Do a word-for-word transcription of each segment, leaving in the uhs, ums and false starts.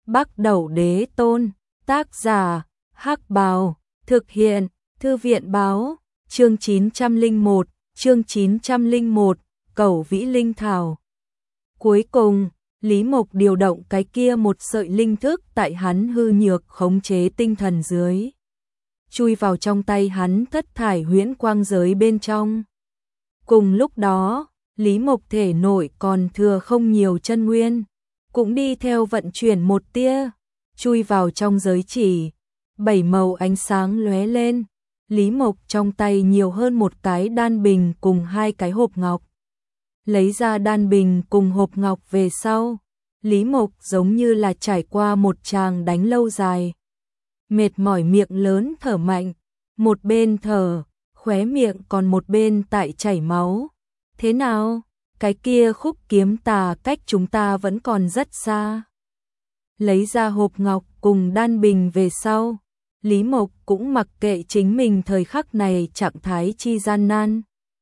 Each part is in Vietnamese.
Bắc Đẩu Đế Tôn, tác giả, Hắc Bào, thực hiện, Thư viện báo, chương chín trăm lẻ một, chương chín trăm lẻ một, Cẩu Vĩ Linh Thảo. Cuối cùng, Lý Mộc điều động cái kia một sợi linh thức tại hắn hư nhược khống chế tinh thần dưới. Chui vào trong tay hắn thất thải huyễn quang giới bên trong. Cùng lúc đó, Lý Mộc thể nội còn thừa không nhiều chân nguyên, cũng đi theo vận chuyển một tia, chui vào trong giới chỉ. Bảy màu ánh sáng lóe lên, Lý Mộc trong tay nhiều hơn một cái đan bình cùng hai cái hộp ngọc. Lấy ra đan bình cùng hộp ngọc về sau, Lý Mộc giống như là trải qua một tràng đánh lâu dài. Mệt mỏi miệng lớn thở mạnh, một bên thở, khóe miệng còn một bên tại chảy máu. Thế nào? Cái kia khúc kiếm tà cách chúng ta vẫn còn rất xa. Lấy ra hộp ngọc cùng đan bình về sau, Lý Mộc cũng mặc kệ chính mình thời khắc này trạng thái chi gian nan.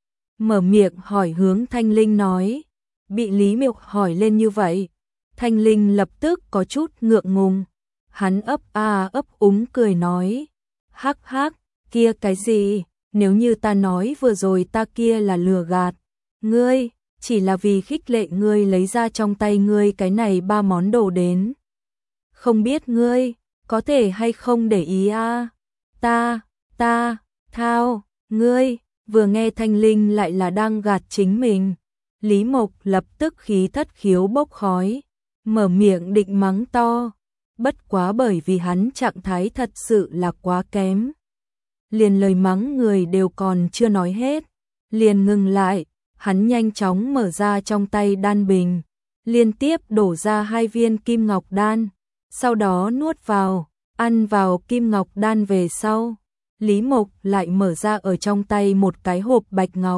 Mở miệng hỏi hướng Thanh Linh nói, bị Lý Mộc hỏi lên như vậy, Thanh Linh lập tức có chút ngượng ngùng. Hắn ấp a ấp úng cười nói, hắc hắc, kia cái gì, nếu như ta nói vừa rồi ta kia là lừa gạt ngươi, chỉ là vì khích lệ ngươi lấy ra trong tay ngươi cái này ba món đồ đến. Không biết ngươi có thể hay không để ý a? À? Ta, ta, thao, ngươi, vừa nghe Thanh Linh lại là đang gạt chính mình. Lý Mộc lập tức khí thất khiếu bốc khói, mở miệng định mắng to, bất quá bởi vì hắn trạng thái thật sự là quá kém. Liền lời mắng người đều còn chưa nói hết, liền ngừng lại, hắn nhanh chóng mở ra trong tay đan bình, liên tiếp đổ ra hai viên kim ngọc đan. Sau đó nuốt vào, ăn vào kim ngọc đan về sau, Lý Mộc lại mở ra ở trong tay một cái hộp bạch ngọc.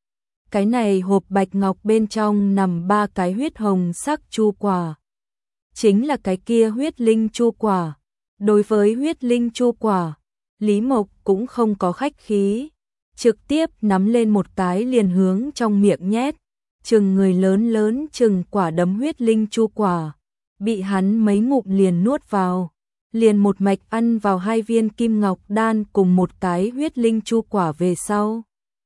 Cái này hộp bạch ngọc bên trong nằm ba cái huyết hồng sắc chu quả. Chính là cái kia huyết linh chu quả. Đối với huyết linh chu quả, Lý Mộc cũng không có khách khí, trực tiếp nắm lên một cái liền hướng trong miệng nhét, chừng người lớn lớn chừng quả đấm huyết linh chu quả. Bị hắn mấy ngụm liền nuốt vào, liền một mạch ăn vào hai viên kim ngọc đan cùng một cái huyết linh chu quả về sau.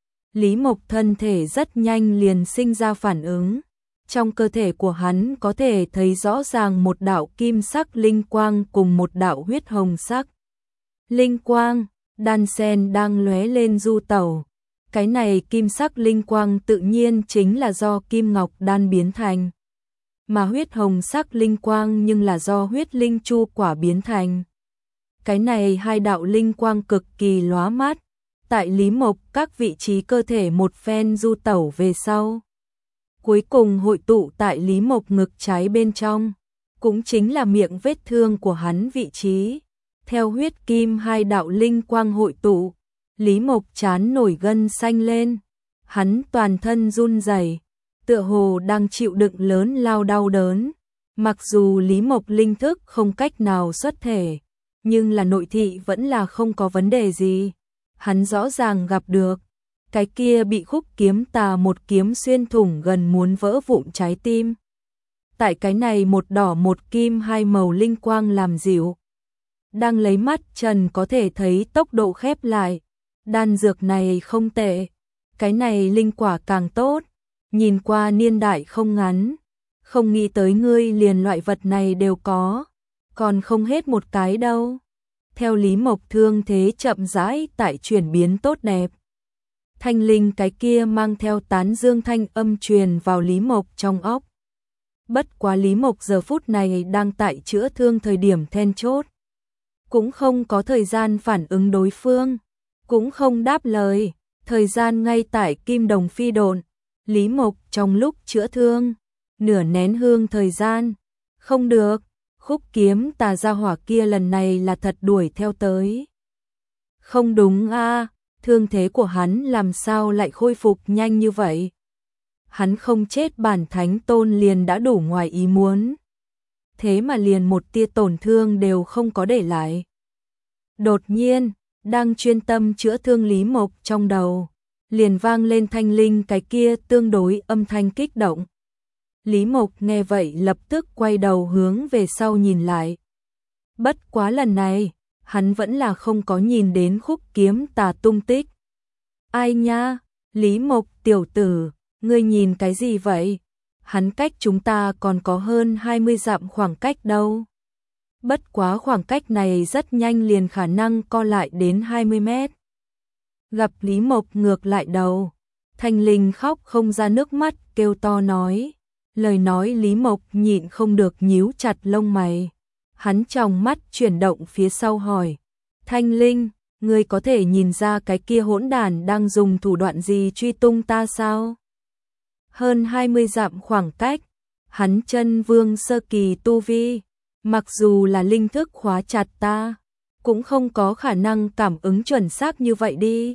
Lý Mộc thân thể rất nhanh liền sinh ra phản ứng, trong cơ thể của hắn có thể thấy rõ ràng một đạo kim sắc linh quang cùng một đạo huyết hồng sắc. Linh quang, đan sen đang lóe lên du tẩu, cái này kim sắc linh quang tự nhiên chính là do kim ngọc đan biến thành. Mà huyết hồng sắc linh quang nhưng là do huyết linh chu quả biến thành. Cái này hai đạo linh quang cực kỳ lóa mắt, tại Lý Mộc các vị trí cơ thể một phen du tẩu về sau. Cuối cùng hội tụ tại Lý Mộc ngực trái bên trong, cũng chính là miệng vết thương của hắn vị trí. Theo huyết kim hai đạo linh quang hội tụ, Lý Mộc trán nổi gân xanh lên, hắn toàn thân run rẩy, tựa hồ đang chịu đựng lớn lao đau đớn. Mặc dù Lý Mộc linh thức không cách nào xuất thể, nhưng là nội thị vẫn là không có vấn đề gì. Hắn rõ ràng gặp được, cái kia bị khúc kiếm tà một kiếm xuyên thủng gần muốn vỡ vụn trái tim. Tại cái này một đỏ một kim hai màu linh quang làm dịu, đang lấy mắt trần có thể thấy tốc độ khép lại. Đan dược này không tệ, cái này linh quả càng tốt. Nhìn qua niên đại không ngắn, không nghĩ tới ngươi liền loại vật này đều có, còn không hết một cái đâu. Theo Lý Mộc thương thế chậm rãi tại chuyển biến tốt đẹp, Thanh Linh cái kia mang theo tán dương thanh âm truyền vào Lý Mộc trong óc. Bất quá Lý Mộc giờ phút này đang tại chữa thương thời điểm then chốt, cũng không có thời gian phản ứng đối phương, cũng không đáp lời, thời gian ngay tại kim đồng phi độn. Lý Mộc trong lúc chữa thương, nửa nén hương thời gian, không được, khúc kiếm tà gia hỏa kia lần này là thật đuổi theo tới. Không đúng a, à, thương thế của hắn làm sao lại khôi phục nhanh như vậy? Hắn không chết bản thánh tôn liền đã đủ ngoài ý muốn. Thế mà liền một tia tổn thương đều không có để lại. Đột nhiên, đang chuyên tâm chữa thương Lý Mộc trong đầu, liền vang lên Thanh Linh cái kia tương đối âm thanh kích động. Lý Mộc nghe vậy lập tức quay đầu hướng về sau nhìn lại. Bất quá lần này, hắn vẫn là không có nhìn đến khúc kiếm tà tung tích. Ai nha, Lý Mộc tiểu tử, ngươi nhìn cái gì vậy? Hắn cách chúng ta còn có hơn hai mươi dặm khoảng cách đâu. Bất quá khoảng cách này rất nhanh liền khả năng co lại đến hai mươi mét. Gặp Lý Mộc ngược lại đầu, Thanh Linh khóc không ra nước mắt, kêu to nói. Lời nói Lý Mộc nhịn không được nhíu chặt lông mày. Hắn tròng mắt chuyển động phía sau hỏi. Thanh Linh, ngươi có thể nhìn ra cái kia hỗn đản đang dùng thủ đoạn gì truy tung ta sao? Hơn hai mươi dặm khoảng cách, hắn chân vương sơ kỳ tu vi, mặc dù là linh thức khóa chặt ta, cũng không có khả năng cảm ứng chuẩn xác như vậy đi.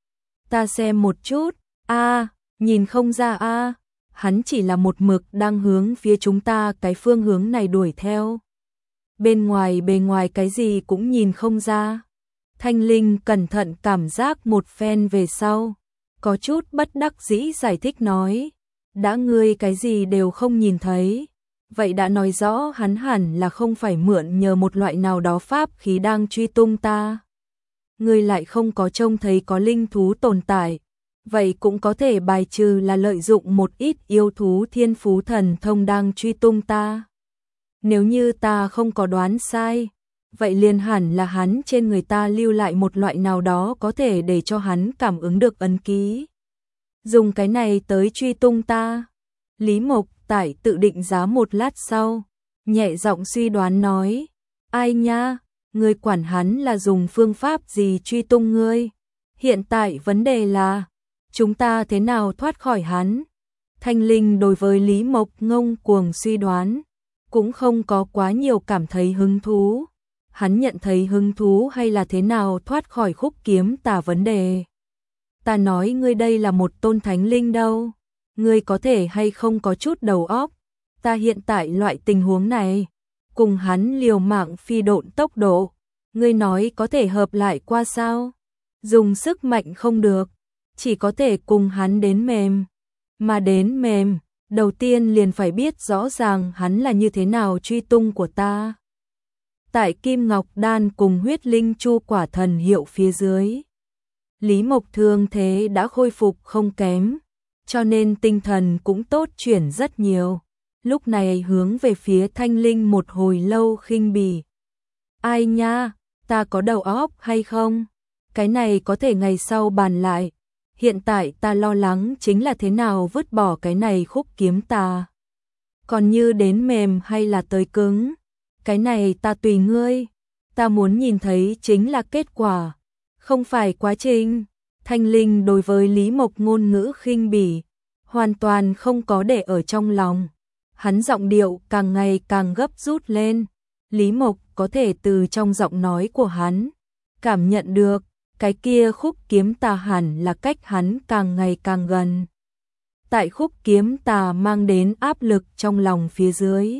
Ta xem một chút, a, nhìn không ra a, hắn chỉ là một mực đang hướng phía chúng ta cái phương hướng này đuổi theo. Bên ngoài bề ngoài cái gì cũng nhìn không ra. Thanh Linh cẩn thận cảm giác một phen về sau, có chút bất đắc dĩ giải thích nói. Đã ngươi cái gì đều không nhìn thấy, vậy đã nói rõ hắn hẳn là không phải mượn nhờ một loại nào đó pháp khí đang truy tung ta. Ngươi lại không có trông thấy có linh thú tồn tại, vậy cũng có thể bài trừ là lợi dụng một ít yêu thú thiên phú thần thông đang truy tung ta. Nếu như ta không có đoán sai, vậy liền hẳn là hắn trên người ta lưu lại một loại nào đó có thể để cho hắn cảm ứng được ấn ký. Dùng cái này tới truy tung ta. Lý Mộc tại tự định giá một lát sau, nhẹ giọng suy đoán nói. Ai nha, ngươi quản hắn là dùng phương pháp gì truy tung ngươi? Hiện tại vấn đề là, chúng ta thế nào thoát khỏi hắn? Thanh Linh đối với Lý Mộc ngông cuồng suy đoán, cũng không có quá nhiều cảm thấy hứng thú. Hắn nhận thấy hứng thú hay là thế nào thoát khỏi khúc kiếm tà vấn đề. Ta nói ngươi đây là một tôn thánh linh đâu, ngươi có thể hay không có chút đầu óc. Ta hiện tại loại tình huống này, cùng hắn liều mạng phi độn tốc độ, ngươi nói có thể hợp lại qua sao? Dùng sức mạnh không được, chỉ có thể cùng hắn đến mềm. Mà đến mềm, đầu tiên liền phải biết rõ ràng hắn là như thế nào truy tung của ta. Tại Kim Ngọc Đan cùng huyết linh chu quả thần hiệu phía dưới, Lý Mộc thương thế đã khôi phục không kém, cho nên tinh thần cũng tốt chuyển rất nhiều. Lúc này hướng về phía Thanh Linh một hồi lâu khinh bỉ. Ai nha, ta có đầu óc hay không? Cái này có thể ngày sau bàn lại. Hiện tại ta lo lắng chính là thế nào vứt bỏ cái này khúc kiếm tà. Còn như đến mềm hay là tới cứng, cái này ta tùy ngươi. Ta muốn nhìn thấy chính là kết quả, không phải quá trình. Thanh Linh đối với Lý Mộc ngôn ngữ khinh bỉ, hoàn toàn không có để ở trong lòng. Hắn giọng điệu càng ngày càng gấp rút lên. Lý Mộc có thể từ trong giọng nói của hắn cảm nhận được, cái kia khúc kiếm tà hẳn là cách hắn càng ngày càng gần. Tại khúc kiếm tà mang đến áp lực trong lòng phía dưới,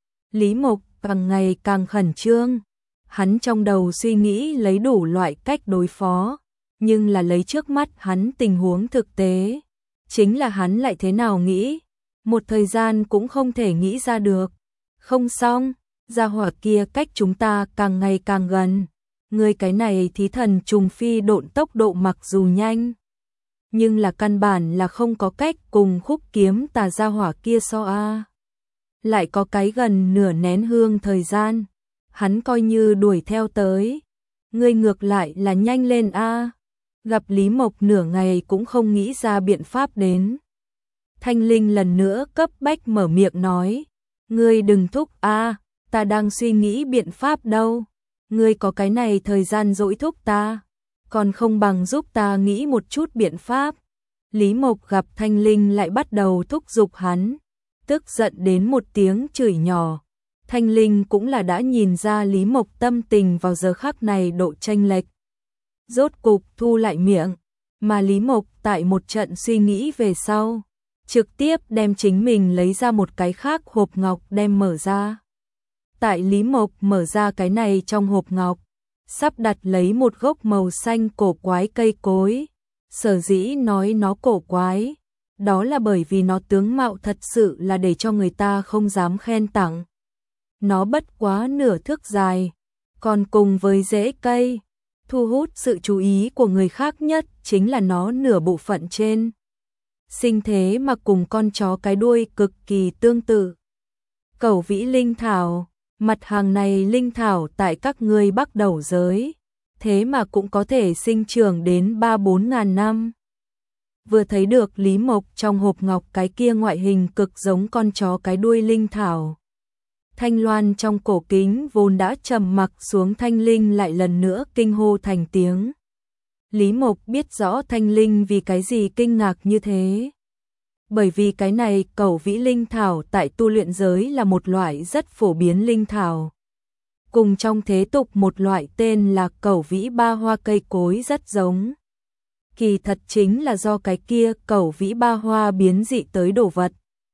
Lý Mộc càng ngày càng khẩn trương. Hắn trong đầu suy nghĩ lấy đủ loại cách đối phó, nhưng là lấy trước mắt hắn tình huống thực tế, chính là hắn lại thế nào nghĩ, một thời gian cũng không thể nghĩ ra được. Không xong, gia hỏa kia cách chúng ta càng ngày càng gần. Người cái này thí thần trùng phi độn tốc độ mặc dù nhanh, nhưng là căn bản là không có cách cùng khúc kiếm tà gia hỏa kia so a. Lại có cái gần nửa nén hương thời gian, hắn coi như đuổi theo tới. Ngươi ngược lại là nhanh lên a. Gặp Lý Mộc nửa ngày cũng không nghĩ ra biện pháp đến. Thanh Linh lần nữa cấp bách mở miệng nói. Ngươi đừng thúc a, ta đang suy nghĩ biện pháp đâu. Ngươi có cái này thời gian dỗi thúc ta, còn không bằng giúp ta nghĩ một chút biện pháp. Lý Mộc gặp Thanh Linh lại bắt đầu thúc giục hắn, tức giận đến một tiếng chửi nhỏ. Thanh Linh cũng là đã nhìn ra Lý Mộc tâm tình vào giờ khắc này độ chênh lệch. Rốt cục thu lại miệng, mà Lý Mộc tại một trận suy nghĩ về sau, trực tiếp đem chính mình lấy ra một cái khác hộp ngọc đem mở ra. Tại Lý Mộc mở ra cái này trong hộp ngọc, sắp đặt lấy một gốc màu xanh cổ quái cây cối. Sở dĩ nói nó cổ quái, đó là bởi vì nó tướng mạo thật sự là để cho người ta không dám khen tặng. Nó bất quá nửa thước dài, còn cùng với rễ cây, thu hút sự chú ý của người khác nhất chính là nó nửa bộ phận trên. Sinh thế mà cùng con chó cái đuôi cực kỳ tương tự. Cẩu vĩ linh thảo, mặt hàng này linh thảo tại các ngươi Bắc Đầu giới, thế mà cũng có thể sinh trưởng đến ba bốn ngàn năm. Vừa thấy được Lý Mộc trong hộp ngọc cái kia ngoại hình cực giống con chó cái đuôi linh thảo. Thanh Loan trong cổ kính vốn đã trầm mặc xuống Thanh Linh lại lần nữa kinh hô thành tiếng. Lý Mộc biết rõ Thanh Linh vì cái gì kinh ngạc như thế. Bởi vì cái này cẩu vĩ linh thảo tại tu luyện giới là một loại rất phổ biến linh thảo. Cùng trong thế tục một loại tên là cẩu vĩ ba hoa cây cối rất giống. Kỳ thật chính là do cái kia cẩu vĩ ba hoa biến dị tới đồ vật.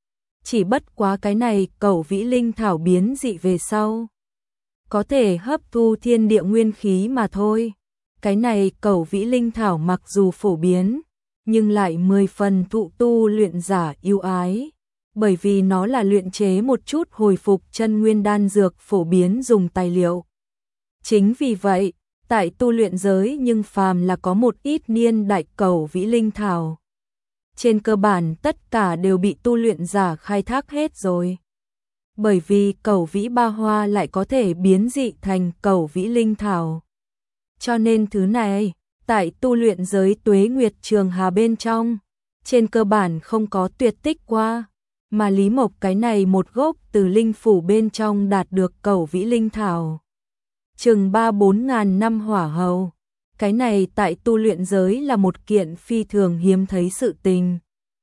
Chỉ bất quá cái này cẩu vĩ linh thảo biến dị về sau, có thể hấp thu thiên địa nguyên khí mà thôi. Cái này cẩu vĩ linh thảo mặc dù phổ biến, nhưng lại mười phần thụ tu luyện giả yêu ái, bởi vì nó là luyện chế một chút hồi phục chân nguyên đan dược phổ biến dùng tài liệu. Chính vì vậy, tại tu luyện giới nhưng phàm là có một ít niên đại cẩu vĩ linh thảo, trên cơ bản tất cả đều bị tu luyện giả khai thác hết rồi. Bởi vì cẩu vĩ ba hoa lại có thể biến dị thành cẩu vĩ linh thảo. Cho nên thứ này, tại tu luyện giới tuế nguyệt trường hà bên trong, trên cơ bản không có tuyệt tích qua, mà Lý Mộc cái này một gốc từ linh phủ bên trong đạt được cẩu vĩ linh thảo. Chừng ba bốn ngàn năm hỏa hầu, cái này tại tu luyện giới là một kiện phi thường hiếm thấy sự tình.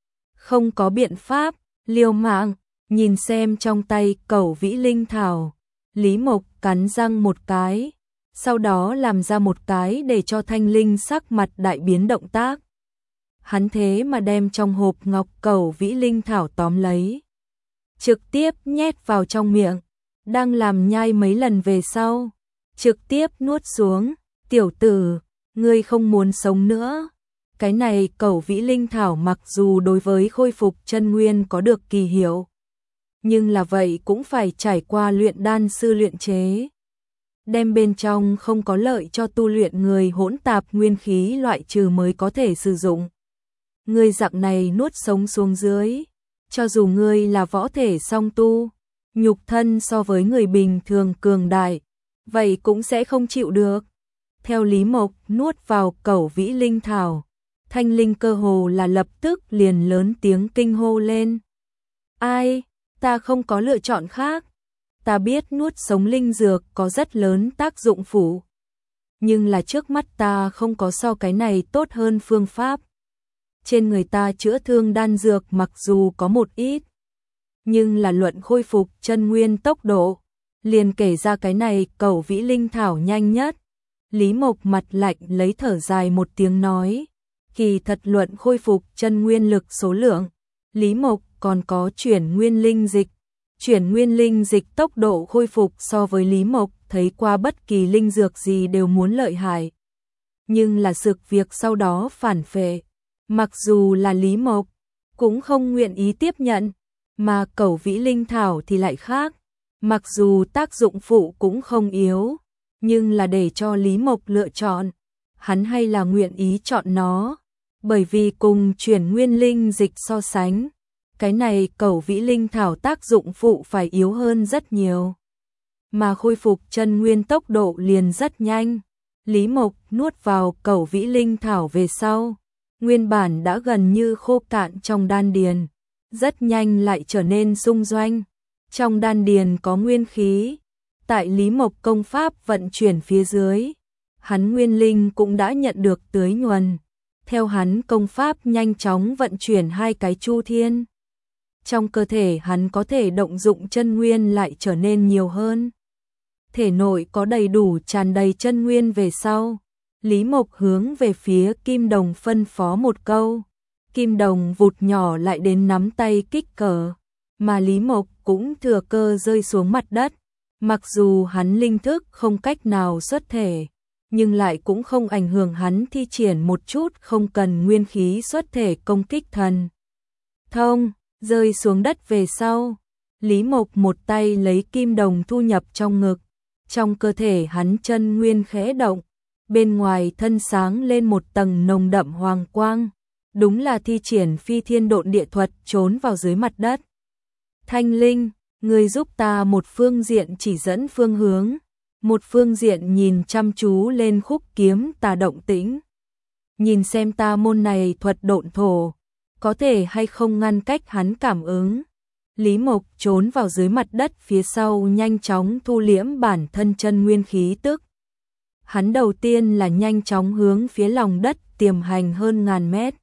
Không có biện pháp, liều mạng, nhìn xem trong tay cẩu vĩ linh thảo, Lý Mộc cắn răng một cái, sau đó làm ra một cái để cho Thanh Linh sắc mặt đại biến động tác. Hắn thế mà đem trong hộp ngọc cẩu vĩ linh thảo tóm lấy, trực tiếp nhét vào trong miệng, đang làm nhai mấy lần về sau, trực tiếp nuốt xuống. Tiểu tử, ngươi không muốn sống nữa. Cái này cẩu vĩ linh thảo mặc dù đối với khôi phục chân nguyên có được kỳ hiệu, nhưng là vậy cũng phải trải qua luyện đan sư luyện chế. Đem bên trong không có lợi cho tu luyện người hỗn tạp nguyên khí loại trừ mới có thể sử dụng. Ngươi dạng này nuốt sống xuống dưới, cho dù ngươi là võ thể song tu, nhục thân so với người bình thường cường đại, vậy cũng sẽ không chịu được. Theo Lý Mộc nuốt vào cẩu vĩ linh thảo, Thanh Linh cơ hồ là lập tức liền lớn tiếng kinh hô lên. Ai, ta không có lựa chọn khác. Ta biết nuốt sống linh dược có rất lớn tác dụng phụ, nhưng là trước mắt ta không có so cái này tốt hơn phương pháp. Trên người ta chữa thương đan dược mặc dù có một ít, nhưng là luận khôi phục chân nguyên tốc độ, liền kể ra cái này cẩu vĩ linh thảo nhanh nhất. Lý Mộc mặt lạnh lấy thở dài một tiếng nói, kỳ thật luận khôi phục chân nguyên lực số lượng, Lý Mộc còn có chuyển nguyên linh dịch. Chuyển nguyên linh dịch tốc độ khôi phục so với Lý Mộc thấy qua bất kỳ linh dược gì đều muốn lợi hại. Nhưng là sự việc sau đó phản phệ, mặc dù là Lý Mộc cũng không nguyện ý tiếp nhận, mà cẩu vĩ linh thảo thì lại khác. Mặc dù tác dụng phụ cũng không yếu, nhưng là để cho Lý Mộc lựa chọn, hắn hay là nguyện ý chọn nó, bởi vì cùng chuyển nguyên linh dịch so sánh, cái này cẩu vĩ linh thảo tác dụng phụ phải yếu hơn rất nhiều, mà khôi phục chân nguyên tốc độ liền rất nhanh. Lý Mộc nuốt vào cẩu vĩ linh thảo về sau, nguyên bản đã gần như khô cạn trong đan điền, rất nhanh lại trở nên sung doanh. Trong đan điền có nguyên khí, tại Lý Mộc công pháp vận chuyển phía dưới, hắn nguyên linh cũng đã nhận được tưới nhuần. Theo hắn công pháp nhanh chóng vận chuyển hai cái chu thiên, trong cơ thể hắn có thể động dụng chân nguyên lại trở nên nhiều hơn. Thể nội có đầy đủ tràn đầy chân nguyên về sau, Lý Mộc hướng về phía Kim Đồng phân phó một câu. Kim Đồng vụt nhỏ lại đến nắm tay kích cỡ, mà Lý Mộc cũng thừa cơ rơi xuống mặt đất. Mặc dù hắn linh thức không cách nào xuất thể, nhưng lại cũng không ảnh hưởng hắn thi triển một chút không cần nguyên khí xuất thể công kích thần thông, rơi xuống đất về sau. Lý Mộc một tay lấy kim đồng thu nhập trong ngực, trong cơ thể hắn chân nguyên khẽ động, bên ngoài thân sáng lên một tầng nồng đậm hoàng quang, đúng là thi triển phi thiên độn địa thuật trốn vào dưới mặt đất. Thanh Linh, ngươi giúp ta một phương diện chỉ dẫn phương hướng, một phương diện nhìn chăm chú lên khúc kiếm tà động tĩnh. Nhìn xem ta môn này thuật độn thổ, có thể hay không ngăn cách hắn cảm ứng. Lý Mộc trốn vào dưới mặt đất phía sau nhanh chóng thu liễm bản thân chân nguyên khí tức. Hắn đầu tiên là nhanh chóng hướng phía lòng đất tiềm hành hơn ngàn mét.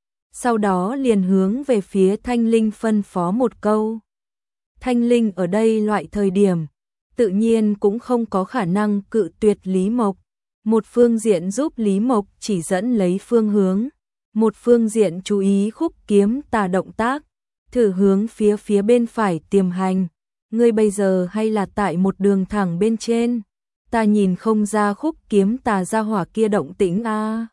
Sau đó liền hướng về phía Thanh Linh phân phó một câu. Thanh Linh ở đây loại thời điểm, tự nhiên cũng không có khả năng cự tuyệt Lý Mộc. Một phương diện giúp Lý Mộc chỉ dẫn lấy phương hướng, một phương diện chú ý khúc kiếm tà động tác, thử hướng phía phía bên phải tiềm hành. Ngươi bây giờ hay là tại một đường thẳng bên trên, ta nhìn không ra khúc kiếm tà ra hỏa kia động tĩnh a. À.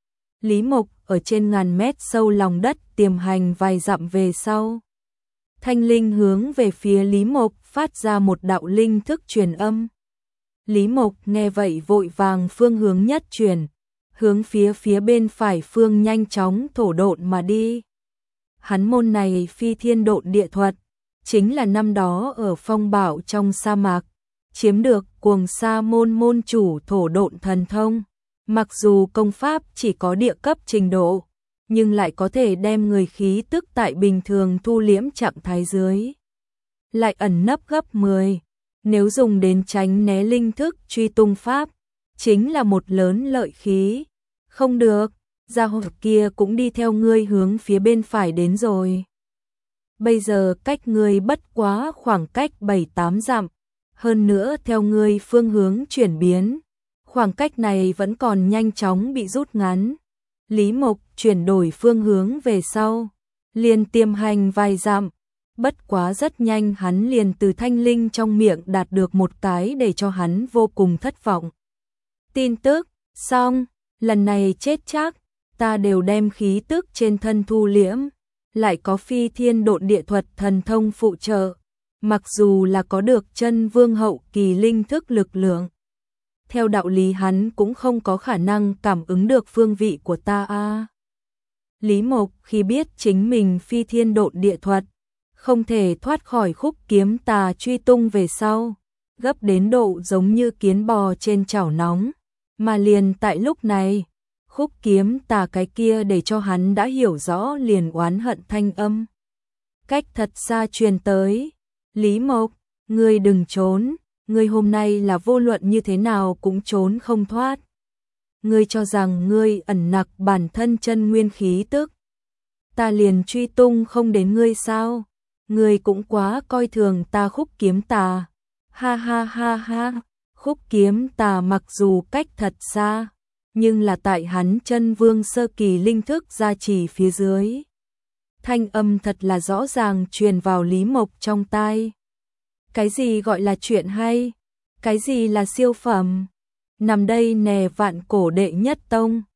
Lý Mộc ở trên ngàn mét sâu lòng đất tiềm hành vài dặm về sau. Thanh Linh hướng về phía Lý Mộc phát ra một đạo linh thức truyền âm. Lý Mộc nghe vậy vội vàng phương hướng nhất truyền, hướng phía phía bên phải phương nhanh chóng thổ độn mà đi. Hắn môn này phi thiên độn địa thuật, chính là năm đó ở phong bảo trong sa mạc, chiếm được cuồng sa môn môn chủ thổ độn thần thông. Mặc dù công pháp chỉ có địa cấp trình độ, nhưng lại có thể đem người khí tức tại bình thường thu liễm trạng thái dưới. Lại ẩn nấp gấp mười, nếu dùng đến tránh né linh thức truy tung pháp, chính là một lớn lợi khí. Không được, gia hỏa kia cũng đi theo ngươi hướng phía bên phải đến rồi. Bây giờ cách ngươi bất quá khoảng cách bảy tám dặm, hơn nữa theo ngươi phương hướng chuyển biến, khoảng cách này vẫn còn nhanh chóng bị rút ngắn. Lý Mộc chuyển đổi phương hướng về sau, liền tiềm hành vài dặm, bất quá rất nhanh hắn liền từ Thanh Linh trong miệng đạt được một cái để cho hắn vô cùng thất vọng. Tin tức, xong, lần này chết chắc, ta đều đem khí tức trên thân thu liễm, lại có phi thiên độn địa thuật thần thông phụ trợ, mặc dù là có được chân vương hậu kỳ linh thức lực lượng. Theo đạo lý hắn cũng không có khả năng cảm ứng được phương vị của ta a. À. Lý Mộc khi biết chính mình phi thiên độn địa thuật, không thể thoát khỏi khúc kiếm tà truy tung về sau, gấp đến độ giống như kiến bò trên chảo nóng, mà liền tại lúc này, khúc kiếm tà cái kia để cho hắn đã hiểu rõ liền oán hận thanh âm. Cách thật xa truyền tới, Lý Mộc, ngươi đừng trốn. Ngươi hôm nay là vô luận như thế nào cũng trốn không thoát. Ngươi cho rằng ngươi ẩn nặc bản thân chân nguyên khí tức, ta liền truy tung không đến ngươi sao? Ngươi cũng quá coi thường ta khúc kiếm tà. Ha ha ha ha, khúc kiếm tà mặc dù cách thật xa, nhưng là tại hắn chân vương sơ kỳ linh thức gia trì phía dưới. Thanh âm thật là rõ ràng truyền vào Lý Mộc trong tai. Cái gì gọi là chuyện hay? Cái gì là siêu phẩm? Nằm đây nè vạn cổ đệ nhất tông,